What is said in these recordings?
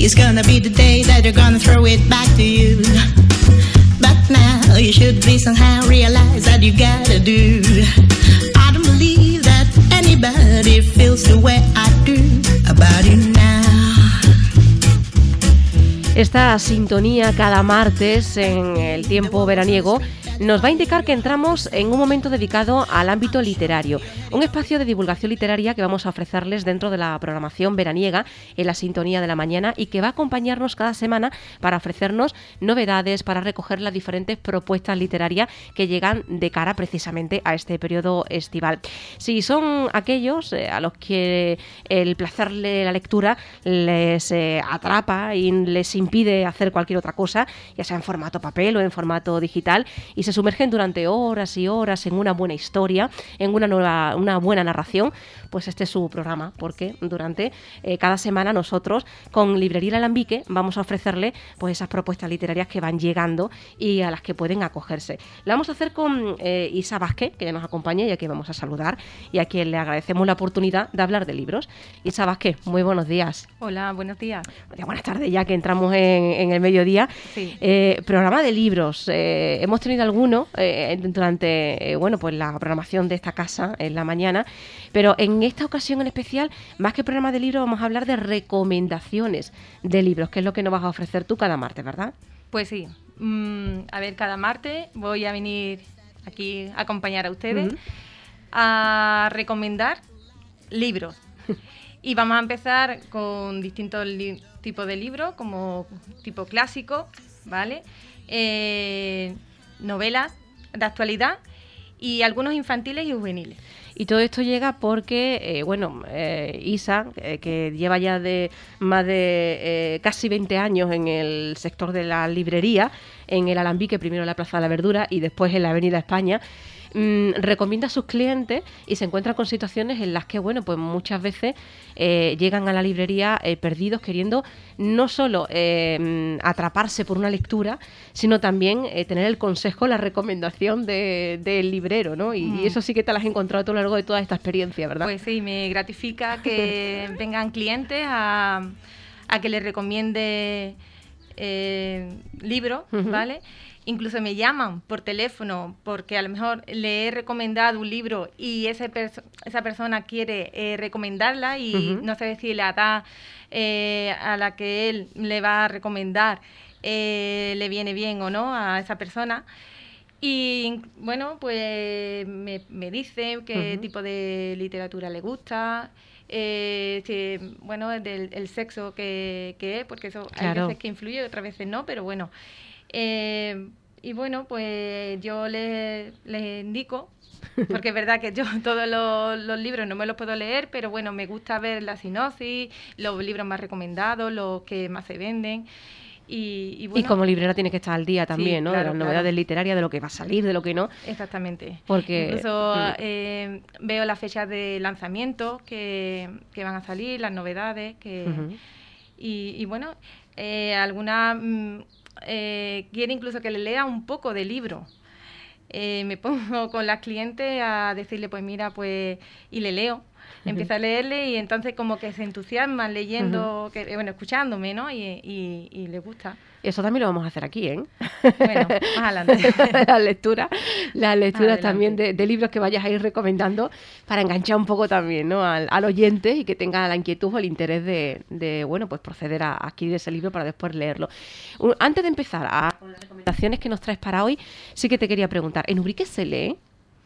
is gonna be the day that they're gonna throw it back to you. But now you should be somehow realize that you gotta do. I don't believe that anybody feels the way I do about you now. Esta sintonía cada martes en el tiempo veraniego nos va a indicar que entramos en un momento dedicado al ámbito literario, un espacio de divulgación literaria que vamos a ofrecerles dentro de la programación veraniega en la sintonía de la mañana y que va a acompañarnos cada semana para ofrecernos novedades, para recoger las diferentes propuestas literarias que llegan de cara precisamente a este periodo estival. Si son aquellos a los que el placer de la lectura les atrapa y les impide hacer cualquier otra cosa, ya sea en formato papel o en formato digital, y se sumergen durante horas y horas en una buena historia, en una buena narración, pues este es su programa, porque durante cada semana nosotros con Librería El Alambique vamos a ofrecerle pues esas propuestas literarias que van llegando y a las que pueden acogerse. Lo vamos a hacer con Isa Vázquez, que ya nos acompaña y a quien vamos a saludar y a quien le agradecemos la oportunidad de hablar de libros. Isa Vázquez, muy buenos días. Hola, buenos días. Buenas tardes, ya que entramos en el mediodía. Sí. Programa de libros. Hemos tenido alguno durante pues la programación de esta casa en la mañana, pero en esta ocasión en especial, más que programa de libros, vamos a hablar de recomendaciones de libros, que es lo que nos vas a ofrecer tú cada martes, ¿verdad? Pues sí. A ver, cada martes voy a venir aquí a acompañar a ustedes a recomendar libros. Y vamos a empezar con distintos tipos de libros, como tipo clásico, ¿vale? Novelas de actualidad y algunos infantiles y juveniles. Y todo esto llega porque, Isa, que lleva ya de más de casi 20 años en el sector de la librería, en el Alambique, primero en la Plaza de la Verdura y después en la Avenida España, recomienda a sus clientes y se encuentra con situaciones en las que, pues muchas veces llegan a la librería perdidos, queriendo no solo atraparse por una lectura, sino también tener el consejo, la recomendación del librero, ¿no? Y eso sí que te las has encontrado a lo largo de toda esta experiencia, ¿verdad? Pues sí, me gratifica que vengan clientes a que les recomiende libros, ¿vale? Incluso me llaman por teléfono porque a lo mejor le he recomendado un libro y esa persona quiere recomendarla y no sabe si la edad a la que él le va a recomendar le viene bien o no a esa persona. Y bueno, pues me dice qué tipo de literatura le gusta, el sexo que es, porque eso claro. Hay veces que influye, otras veces no, pero bueno. Y bueno, pues yo les indico, porque es verdad que yo todos los libros no me los puedo leer, pero bueno, me gusta ver la sinopsis, los libros más recomendados, los que más se venden. Y como librera tienes que estar al día también, sí, ¿no? Claro, de las novedades literarias, de lo que va a salir, de lo que no. Exactamente. Porque incluso veo las fechas de lanzamiento que van a salir, las novedades algunas quiere incluso que le lea un poco de libro. Me pongo con las clientes a decirle, pues mira, pues y le leo. Empieza a leerle y entonces como que se entusiasman leyendo, escuchándome, ¿no? Y le gusta. Eso también lo vamos a hacer aquí, ¿eh? Bueno, más adelante. las lecturas también de libros que vayas a ir recomendando para enganchar un poco también, ¿no? al oyente y que tenga la inquietud o el interés de pues proceder a adquirir ese libro para después leerlo. Antes de empezar con las recomendaciones que nos traes para hoy, sí que te quería preguntar, ¿en Ubrique se lee?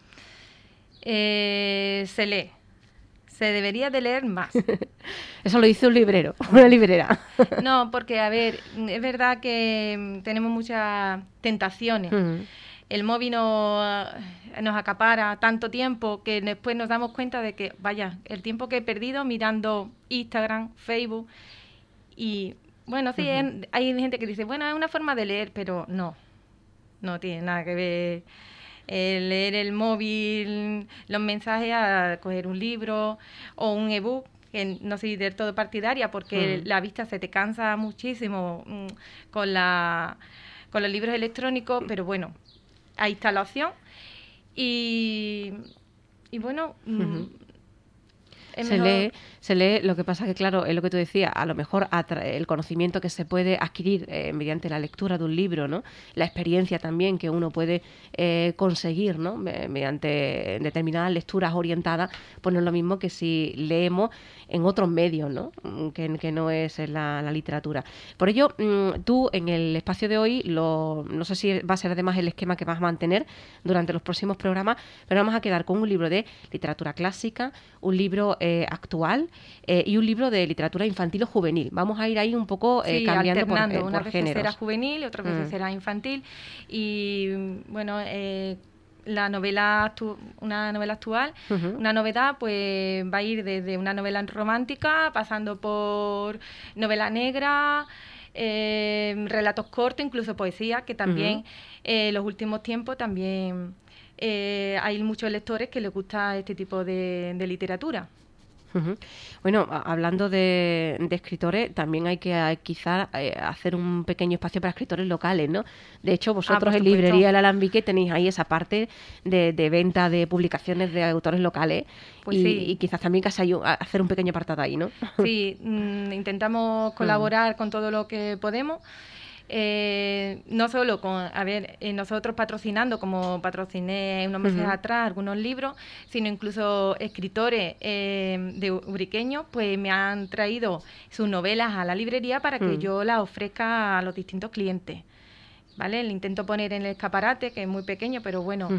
Se lee. Se debería de leer más. Eso lo dice un librero, una librera. No, porque, a ver, es verdad que tenemos muchas tentaciones. El móvil nos acapara tanto tiempo que después nos damos cuenta de que, vaya, el tiempo que he perdido mirando Instagram, Facebook. Y, bueno, sí, hay gente que dice, bueno, es una forma de leer, pero no tiene nada que ver. Leer el móvil, los mensajes, a coger un libro o un ebook, que no soy del todo partidaria porque la vista se te cansa muchísimo con los libros electrónicos, pero bueno, ahí está la opción. Y bueno, Se lee, lo que pasa que, claro, es lo que tú decías, a lo mejor el conocimiento que se puede adquirir mediante la lectura de un libro, ¿no? La experiencia también que uno puede conseguir, ¿no? Mediante determinadas lecturas orientadas, pues no es lo mismo que si leemos en otros medios, ¿no? Que no es en la literatura. Por ello, tú en el espacio de hoy, no sé si va a ser además el esquema que vas a mantener durante los próximos programas, pero vamos a quedar con un libro de literatura clásica, un libro actual y un libro de literatura infantil o juvenil. Vamos a ir ahí un poco cambiando alternando. por Una vez géneros. será juvenil y otra vez será infantil. Y bueno, una novela actual, una novedad, pues va a ir desde una novela romántica, pasando por novela negra, relatos cortos, incluso poesía, que también en los últimos tiempos también hay muchos lectores que les gusta este tipo de literatura. Bueno, hablando de escritores, también hay que quizás hacer un pequeño espacio para escritores locales, ¿no? De hecho, vosotros en Librería El Alambique tenéis ahí esa parte de venta de publicaciones de autores locales, pues y quizás también hacer un pequeño apartado ahí, ¿no? Sí, intentamos colaborar con todo lo que podemos. No solo nosotros patrocinando, como patrociné unos meses atrás algunos libros, sino incluso escritores de ubriqueños, pues me han traído sus novelas a la librería para que yo las ofrezca a los distintos clientes. ¿Vale? Le intento poner en el escaparate, que es muy pequeño, pero bueno,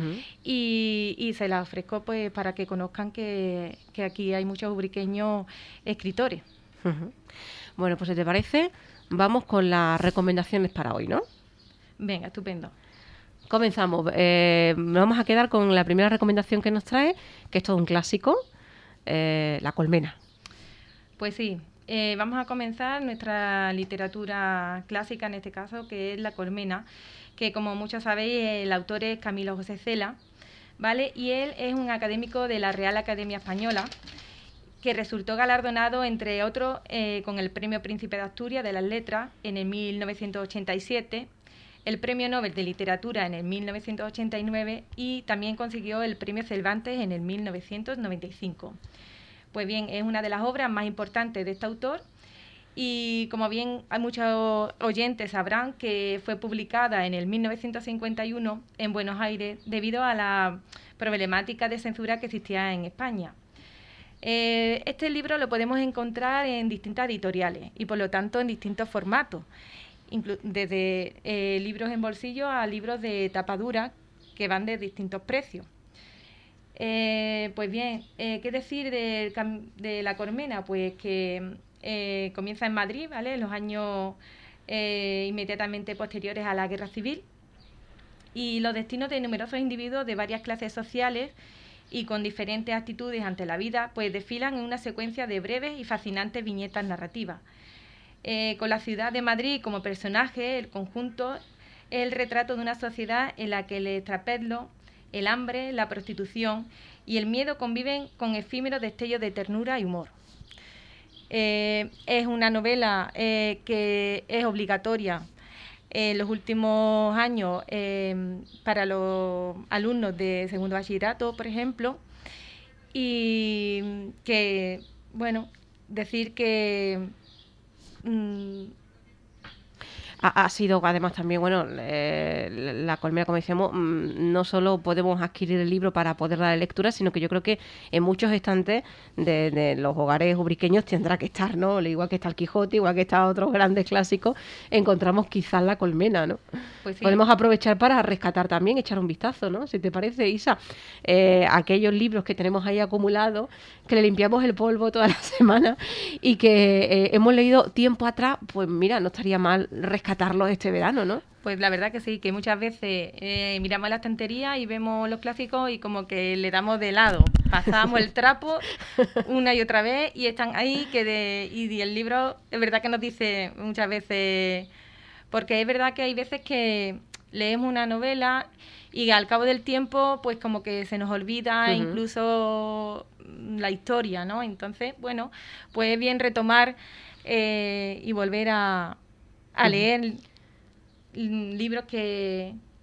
y se las ofrezco pues para que conozcan que aquí hay muchos ubriqueños escritores. Bueno, pues si te parece, vamos con las recomendaciones para hoy, ¿no? Venga, estupendo. Comenzamos. Vamos a quedar con la primera recomendación que nos trae, que es todo un clásico, La colmena. Pues sí, vamos a comenzar nuestra literatura clásica, en este caso, que es La colmena, que como muchos sabéis, el autor es Camilo José Cela, ¿vale? Y él es un académico de la Real Academia Española, que resultó galardonado, entre otros, con el Premio Príncipe de Asturias de las Letras en el 1987, el Premio Nobel de Literatura en el 1989 y también consiguió el Premio Cervantes en el 1995. Pues bien, es una de las obras más importantes de este autor y, como bien hay muchos oyentes sabrán, que fue publicada en el 1951 en Buenos Aires debido a la problemática de censura que existía en España. Este libro lo podemos encontrar en distintas editoriales y por lo tanto en distintos formatos, desde libros en bolsillo a libros de tapa dura que van de distintos precios. Pues bien, ¿qué decir de La colmena? Pues que comienza en Madrid, ¿vale? En los años inmediatamente posteriores a la Guerra Civil, y los destinos de numerosos individuos de varias clases sociales y con diferentes actitudes ante la vida, pues desfilan en una secuencia de breves y fascinantes viñetas narrativas. Con la ciudad de Madrid como personaje, el conjunto es el retrato de una sociedad en la que el extraperlo, el hambre, la prostitución y el miedo conviven con efímeros destellos de ternura y humor. Es una novela que es obligatoria en los últimos años para los alumnos de segundo bachillerato, por ejemplo, y que, bueno, decir que ha sido además también, bueno, La colmena, como decíamos, no solo podemos adquirir el libro para poder dar lectura, sino que yo creo que en muchos estantes de los hogares ubriqueños tendrá que estar, ¿no? Igual que está el Quijote, igual que está otros grandes clásicos, encontramos quizás La colmena, ¿no? Pues sí. Podemos aprovechar para rescatar también, echar un vistazo, ¿no? Si te parece, Isa, aquellos libros que tenemos ahí acumulados, que le limpiamos el polvo toda la semana y que hemos leído tiempo atrás, pues mira, no estaría mal rescatarlos este verano, ¿no? Pues la verdad que sí, que muchas veces miramos la estantería y vemos los clásicos y como que le damos de lado. Pasamos el trapo una y otra vez y están ahí y el libro es verdad que nos dice muchas veces, porque es verdad que hay veces que leemos una novela y al cabo del tiempo pues como que se nos olvida incluso la historia, ¿no? Entonces, bueno, pues es bien retomar y volver a leer libros que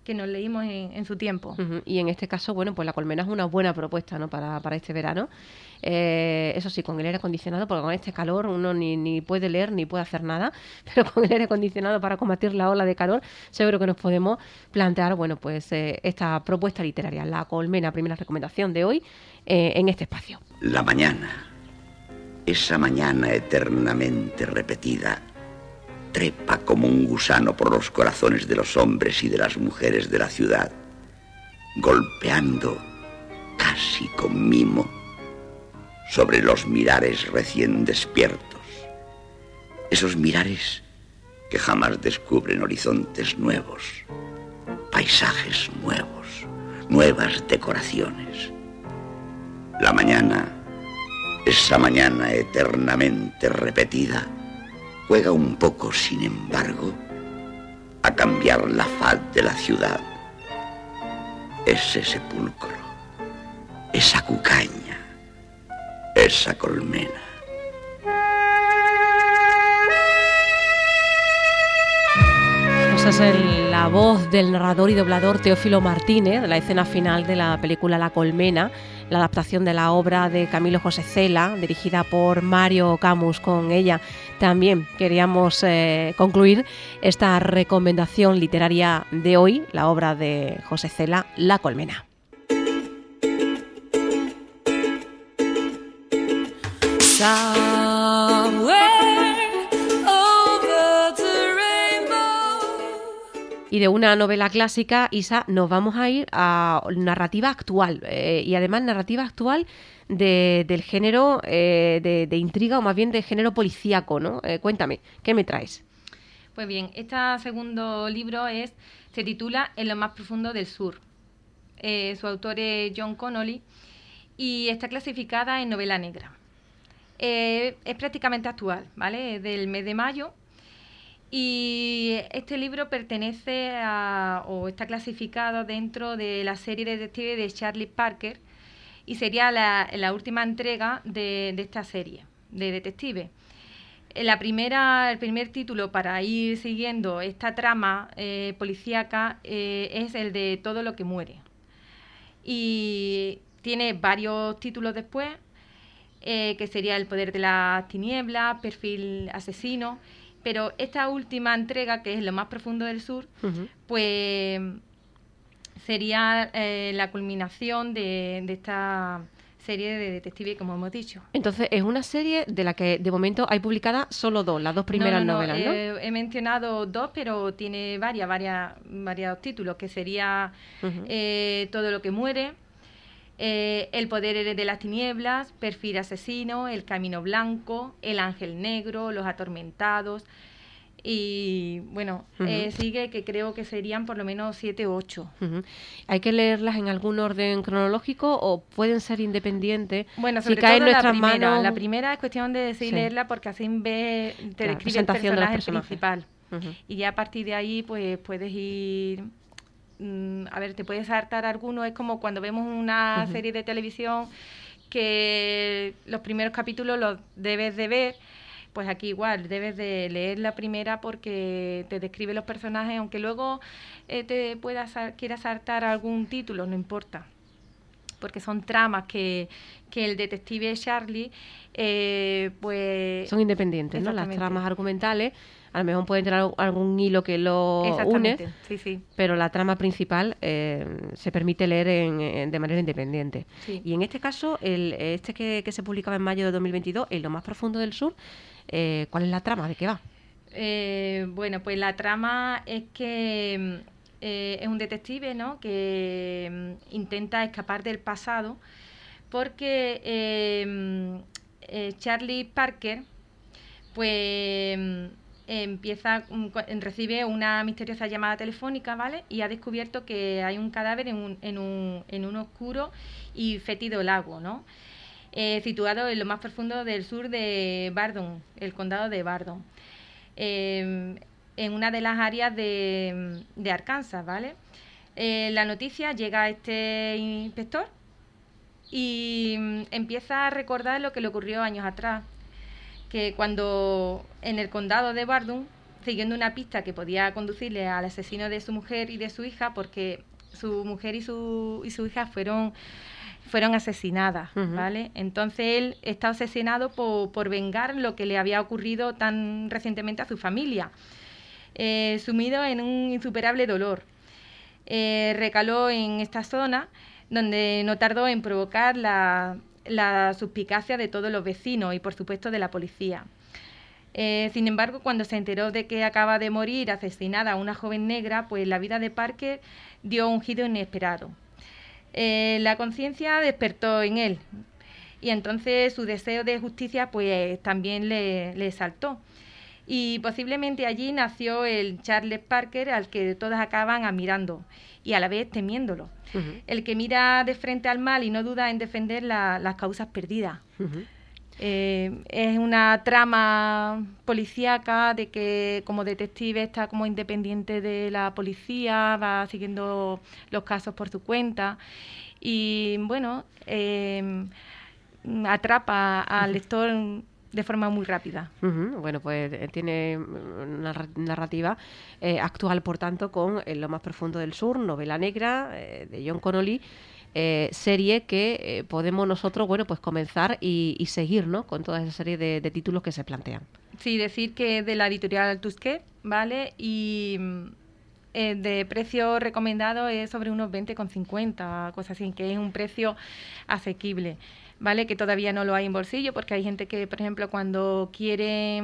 nos leímos en su tiempo. Y en este caso, bueno, pues La Colmena es una buena propuesta, ¿no? Para este verano. Eso sí, con el aire acondicionado, porque con este calor uno ni puede leer ni puede hacer nada, pero con el aire acondicionado para combatir la ola de calor, seguro que nos podemos plantear, bueno, pues esta propuesta literaria, La Colmena, primera recomendación de hoy en este espacio. La mañana, esa mañana eternamente repetida, trepa como un gusano por los corazones de los hombres y de las mujeres de la ciudad, golpeando, casi con mimo, sobre los mirares recién despiertos. Esos mirares que jamás descubren horizontes nuevos, paisajes nuevos, nuevas decoraciones. La mañana, esa mañana eternamente repetida, juega un poco, sin embargo, a cambiar la faz de la ciudad. Ese sepulcro, esa cucaña, esa colmena. Esa es la voz del narrador y doblador Teófilo Martínez, de la escena final de la película La Colmena, la adaptación de la obra de Camilo José Cela, dirigida por Mario Camus. Con ella también queríamos concluir esta recomendación literaria de hoy, la obra de José Cela, La Colmena. Y de una novela clásica, Isa, nos vamos a ir a narrativa actual, y además narrativa actual del género de intriga, o más bien de género policíaco, ¿no? Cuéntame, ¿qué me traes? Pues bien, este segundo libro se titula En lo más profundo del sur. Su autor es John Connolly y está clasificada en novela negra. Es prácticamente actual, ¿vale? Es del mes de mayo. Y este libro pertenece o está clasificado dentro de la serie de detectives de Charlie Parker y sería la última entrega de esta serie de detectives. El primer título para ir siguiendo esta trama policíaca es el de Todo lo que muere. Y tiene varios títulos después, que sería El poder de las tinieblas, Perfil asesino. Pero esta última entrega, que es Lo más profundo del sur, pues sería la culminación de esta serie de detectives, como hemos dicho. Entonces, es una serie de la que de momento hay publicadas solo dos, las dos primeras novelas, ¿no? He mencionado dos, pero tiene varios títulos, que sería Todo lo que muere, El poder de las tinieblas, Perfil asesino, El camino blanco, El ángel negro, Los atormentados. Y bueno, sigue, que creo que serían por lo menos 7 o 8. ¿Hay que leerlas en algún orden cronológico o pueden ser independientes? Bueno, sobre si cae todo en nuestras manos... la primera es cuestión de leerla, porque así te describe el personaje principal. Y ya a partir de ahí pues puedes ir... a ver, te puedes saltar alguno. Es como cuando vemos una serie de televisión que los primeros capítulos los debes de ver. Pues aquí igual, debes de leer la primera porque te describe los personajes, aunque luego quieras saltar algún título, no importa. Porque son tramas que el detective Charlie, pues... Son independientes, ¿no? Las tramas argumentales, a lo mejor pueden tener algún hilo que lo une, sí. Pero la trama principal se permite leer de manera independiente. Sí. Y en este caso, este que se publicaba en mayo de 2022, En lo más profundo del sur, ¿cuál es la trama? ¿De qué va? Bueno, pues la trama es que es un detective, ¿no?, que intenta escapar del pasado porque Charlie Parker, pues... recibe una misteriosa llamada telefónica, ¿vale? Y ha descubierto que hay un cadáver en un oscuro y fétido lago, ¿no? Situado en lo más profundo del sur de Bardon, el condado de Bardon, en una de las áreas de Arkansas, ¿vale? La noticia llega a este inspector y empieza a recordar lo que le ocurrió años atrás, que cuando en el condado de Bardon siguiendo una pista que podía conducirle al asesino de su mujer y de su hija, porque su mujer y su hija fueron asesinadas, ¿vale? Entonces él está obsesionado por vengar lo que le había ocurrido tan recientemente a su familia. Sumido en un insuperable dolor. Recaló en esta zona, donde no tardó en provocar la suspicacia de todos los vecinos y, por supuesto, de la policía. Sin embargo, cuando se enteró de que acaba de morir asesinada una joven negra, pues la vida de Parker dio un giro inesperado. La conciencia despertó en él y entonces su deseo de justicia pues también le saltó. Y posiblemente allí nació el Charles Parker al que todas acaban admirando y a la vez temiéndolo. El que mira de frente al mal y no duda en defender las causas perdidas. Es una trama policíaca de que como detective está como independiente de la policía, va siguiendo los casos por su cuenta y bueno, atrapa al lector de forma muy rápida. Bueno, pues tiene una narrativa actual, por tanto, con En lo más profundo del sur, novela negra de John Connolly, serie que podemos nosotros, bueno, pues comenzar y seguir, ¿no?, con toda esa serie de títulos que se plantean. Sí, decir que de la editorial Tusquets, ¿vale? Y de precio recomendado es sobre unos 20,50, cosas así, que es un precio asequible, ¿vale? Que todavía no lo hay en bolsillo, porque hay gente que, por ejemplo, cuando quiere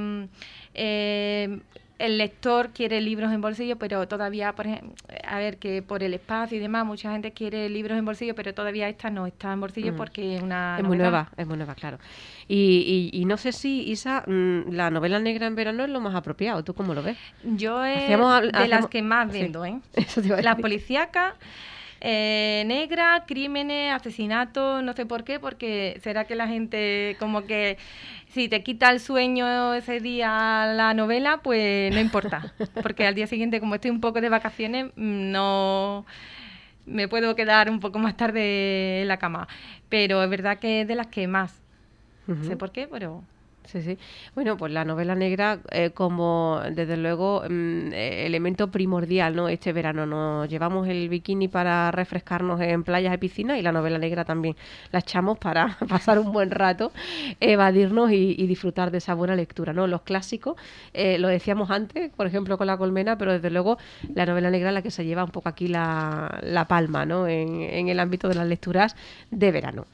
el lector quiere libros en bolsillo, pero todavía, por ejemplo, a ver, que por el espacio y demás, mucha gente quiere libros en bolsillo, pero todavía esta no está en bolsillo porque es una es novedad. muy nueva, claro. Y no sé si, Isa, la novela negra en verano es lo más apropiado. ¿Tú cómo lo ves? Yo de las que más vendo, sí. Eso te iba a decir. Las policíacas, negra, crímenes, asesinatos, no sé por qué, porque será que la gente como que si te quita el sueño ese día la novela, pues no importa, porque al día siguiente, como estoy un poco de vacaciones, no me puedo quedar un poco más tarde en la cama, pero es verdad que es de las que más, no sé por qué, pero... Sí. Bueno, pues la novela negra como, desde luego, elemento primordial, ¿no? Este verano nos llevamos el bikini para refrescarnos en playas y piscinas y la novela negra también la echamos para pasar un buen rato, evadirnos y disfrutar de esa buena lectura, ¿no? Los clásicos, lo decíamos antes, por ejemplo, con La colmena, pero desde luego la novela negra es la que se lleva un poco aquí la palma, ¿no? En el ámbito de las lecturas de verano.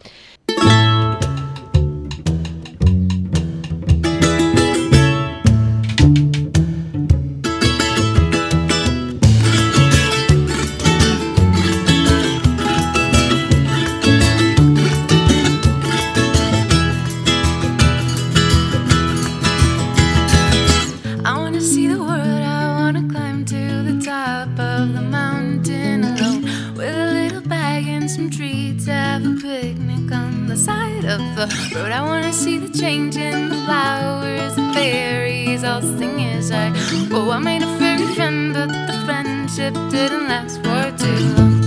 Road, I wanna see the change in the flowers, the fairies all sing as I go. I made a fairy friend, but the friendship didn't last for too long.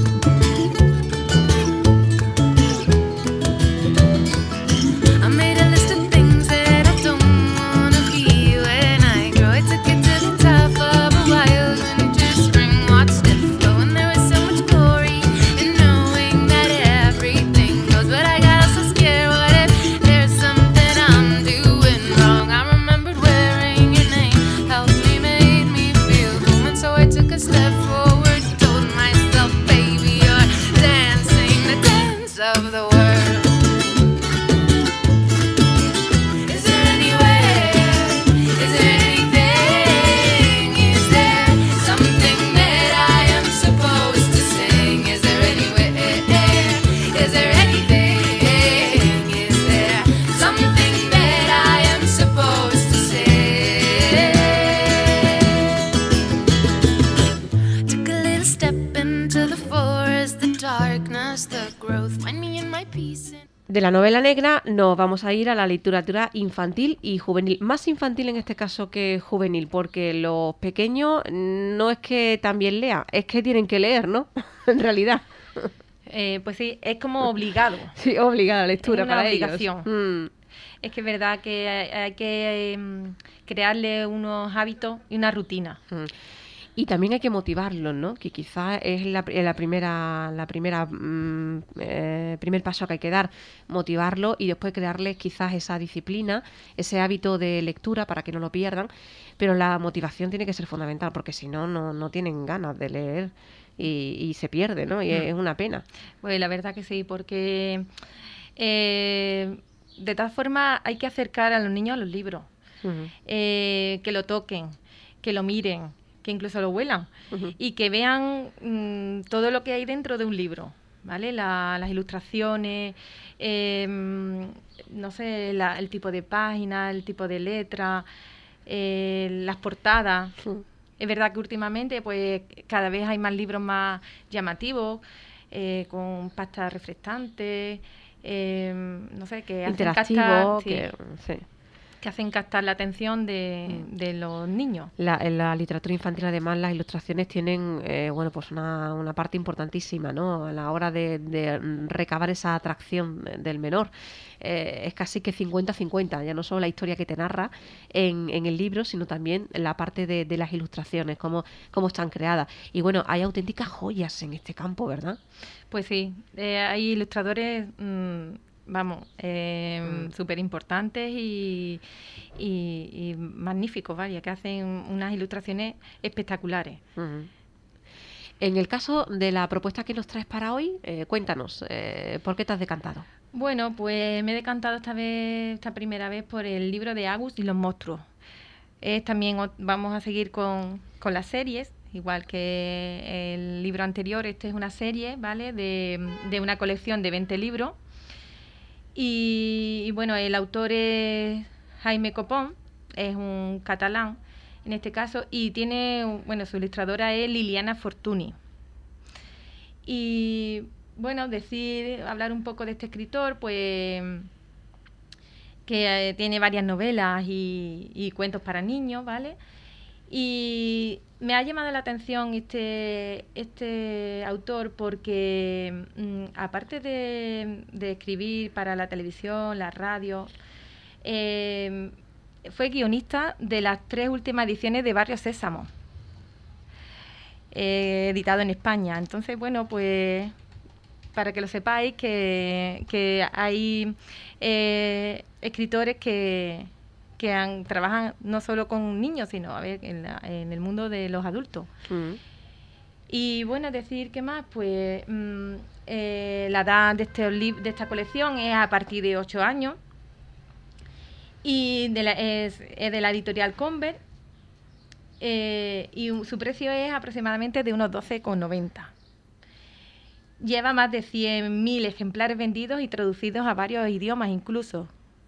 I made a list of things that I don't wanna be when I grow. I took it to the top of a wild winter spring, watched it flow, and there was so much glory in knowing that everything goes. But I got so scared. Step forward, told myself, baby, you're dancing the dance of the world. Is there anywhere? Is there anything? Is there something that I am supposed to sing? Is there anywhere? Is there anything? Is there something that I am supposed to sing? De la novela negra nos vamos a ir a la literatura infantil y juvenil, más infantil en este caso que juvenil, porque los pequeños no es que también lean, es que tienen que leer, ¿no? En realidad. Pues sí, es como obligado. Sí, obligada la lectura es una para obligación. ellos. Es que es verdad que hay que crearle unos hábitos y una rutina. Y también hay que motivarlos, ¿no? Que quizás es primer paso que hay que dar, motivarlo y después crearles quizás esa disciplina, ese hábito de lectura para que no lo pierdan, pero la motivación tiene que ser fundamental porque si no, no tienen ganas de leer y se pierde, ¿no? Y es una pena. Pues la verdad que sí, porque de todas formas hay que acercar a los niños a los libros, que lo toquen, que lo miren, que incluso lo huelan y que vean todo lo que hay dentro de un libro, ¿vale? Las ilustraciones, no sé, el tipo de página, el tipo de letra, las portadas. Es verdad que últimamente pues cada vez hay más libros más llamativos, con pastas refrescantes, no sé, que hacen interactivo, captar, que hacen captar la atención de los niños. En la literatura infantil, además, las ilustraciones tienen pues una parte importantísima, ¿no? A la hora de recabar esa atracción del menor. Es casi que 50-50, ya no solo la historia que te narra en el libro, sino también la parte de las ilustraciones, cómo están creadas. Y bueno, hay auténticas joyas en este campo, ¿verdad? Pues sí, hay ilustradores... súper importantes y magníficos, vaya, que hacen unas ilustraciones espectaculares. En el caso de la propuesta que nos traes para hoy, cuéntanos, ¿por qué te has decantado? Bueno, pues me he decantado esta primera vez por el libro de Agus y los monstruos. También vamos a seguir con las series, igual que el libro anterior. Este es una serie, ¿vale?, de una colección de 20 libros. Y bueno, el autor es Jaime Copón, es un catalán en este caso, y su ilustradora es Liliana Fortuny. Y bueno, hablar un poco de este escritor, pues que tiene varias novelas y cuentos para niños, ¿vale? Y me ha llamado la atención este autor porque, aparte de escribir para la televisión, la radio, fue guionista de las 3 últimas ediciones de Barrio Sésamo, editado en España. Entonces, bueno, pues para que lo sepáis, que hay escritores que trabajan no solo con niños, sino en el mundo de los adultos. Y bueno, decir que más, pues la edad de esta colección es a partir de 8 años y es de la editorial Convert, y su precio es aproximadamente de unos 12,90. Lleva más de 100.000 ejemplares vendidos y traducidos a varios idiomas incluso.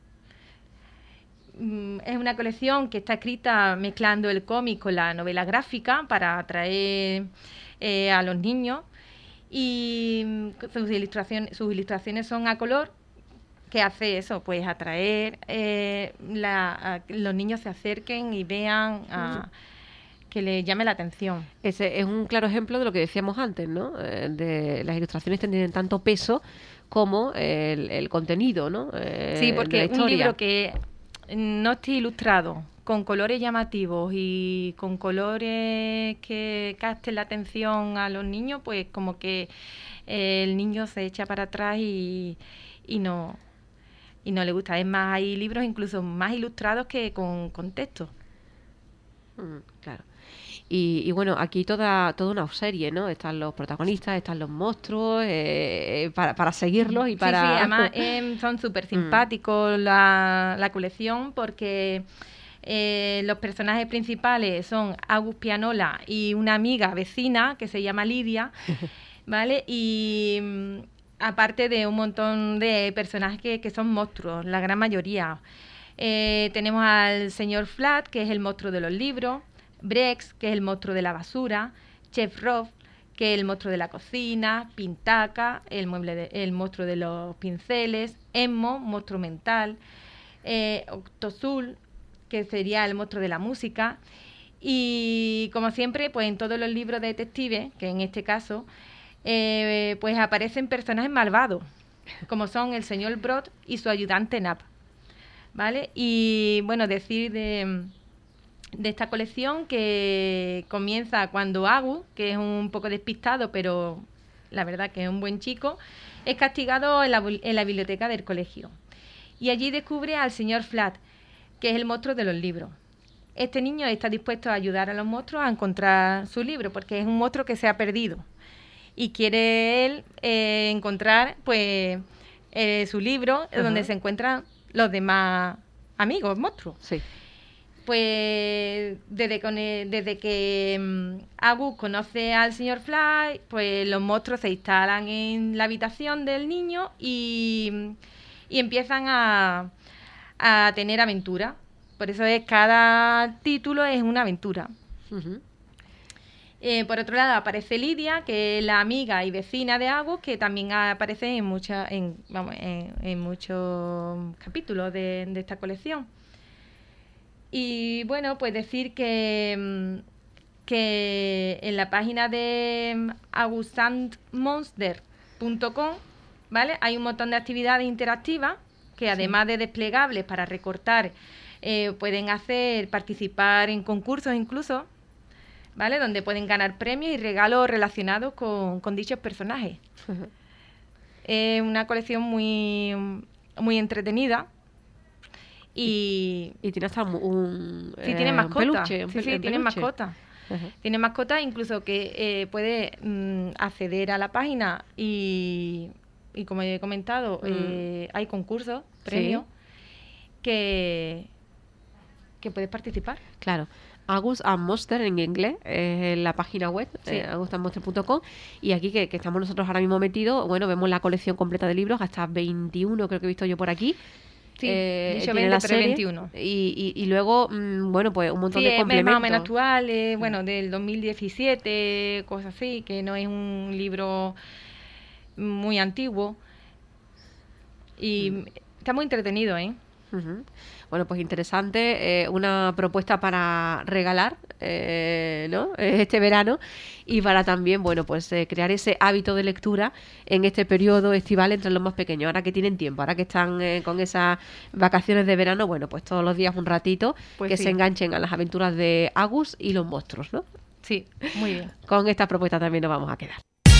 Es una colección que está escrita mezclando el cómic con la novela gráfica para atraer a los niños, y sus ilustraciones son a color, que hace eso, pues atraer a que los niños se acerquen y vean, que les llame la atención. Ese es un claro ejemplo de lo que decíamos antes, ¿no? De las ilustraciones tienen tanto peso como el contenido, ¿no? Sí, porque de la un libro historia. que no esté ilustrado con colores llamativos y con colores que capten la atención a los niños, pues como que el niño se echa para atrás y no le gusta. Es más, hay libros incluso más ilustrados que con texto. Claro. Y bueno, aquí toda una serie, ¿no? Están los protagonistas, están los monstruos, para seguirlos y para... Sí, además son súper simpáticos la colección, porque los personajes principales son Agus Pianola y una amiga vecina que se llama Lidia, ¿vale? Y aparte de un montón de personajes que son monstruos, la gran mayoría. Tenemos al señor Flat, que es el monstruo de los libros, Brex, que es el monstruo de la basura, Chef Rob, que es el monstruo de la cocina, Pintaca, el monstruo de los pinceles, Emmo, monstruo mental, Octozul, que sería el monstruo de la música. Y como siempre, pues en todos los libros de detectives, que en este caso, pues aparecen personajes malvados, como son el señor Brod y su ayudante Nap. ¿vale? Y bueno, decir de esta colección que comienza cuando Agus, que es un poco despistado, pero la verdad que es un buen chico, es castigado en la biblioteca del colegio. Y allí descubre al señor Flat, que es el monstruo de los libros. Este niño está dispuesto a ayudar a los monstruos a encontrar su libro, porque es un monstruo que se ha perdido. Y quiere él encontrar pues su libro, donde se encuentran los demás amigos, monstruos. Sí. Pues desde que Agus conoce al señor Fly, pues los monstruos se instalan en la habitación del niño y empiezan a tener aventura. Por eso cada título es una aventura. Ujú. Por otro lado aparece Lidia, que es la amiga y vecina de Agus, que también aparece en muchos capítulos de esta colección. Y bueno, pues decir que en la página de augustandmonster.com, ¿vale? Hay un montón de actividades interactivas que además de desplegables para recortar, pueden participar en concursos incluso, ¿vale? Donde pueden ganar premios y regalos relacionados con dichos personajes. Es una colección muy, muy entretenida. Y tiene hasta un tiene mascota. peluche. Tiene mascota. Ajá. Tiene mascota, incluso que puede acceder a la página y como he comentado, hay concursos, premios, que puedes participar. Claro. August and Monster en inglés, es la página web, Sí. augustandmonster.com, y aquí que estamos nosotros ahora mismo metidos, bueno, vemos la colección completa de libros, hasta 21 creo que he visto yo por aquí. Sí, dicho tiene 20, la pero serie, 21. Y luego, bueno, pues un montón Sí, de es complementos. más o menos actual, bueno, del 2017, cosas así, que no es un libro muy antiguo. Y está muy entretenido, ¿eh? Ujú. Bueno, pues interesante, una propuesta para regalar, ¿no? Este verano, y para también, bueno, pues crear ese hábito de lectura en este periodo estival entre los más pequeños. Ahora que tienen tiempo, ahora que están con esas vacaciones de verano, bueno, pues todos los días un ratito, Pues que sí. se enganchen a las aventuras de Agus y los monstruos, ¿no? Sí, muy bien. Con esta propuesta también nos vamos a quedar.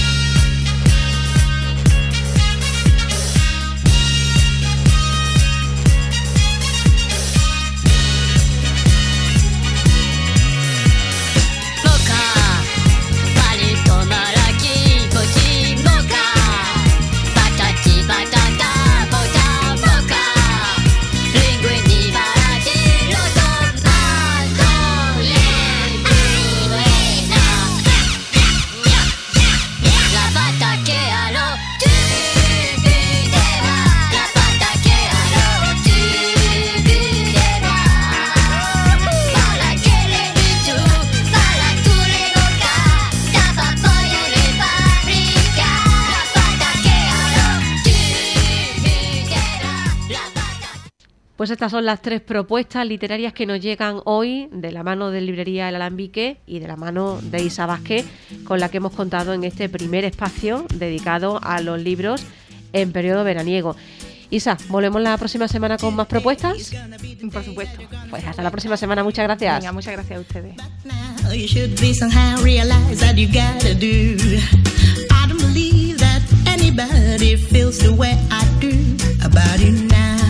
Pues estas son las 3 propuestas literarias que nos llegan hoy de la mano de Librería El Alambique y de la mano de Isa Vázquez, con la que hemos contado en este primer espacio dedicado a los libros en periodo veraniego. Isa, volvemos la próxima semana con más propuestas. Por supuesto. Pues hasta la próxima semana, muchas gracias. Venga, muchas gracias a ustedes. Now you should be somehow realize that you gotta do. I don't believe that anybody feels the way I do about you now.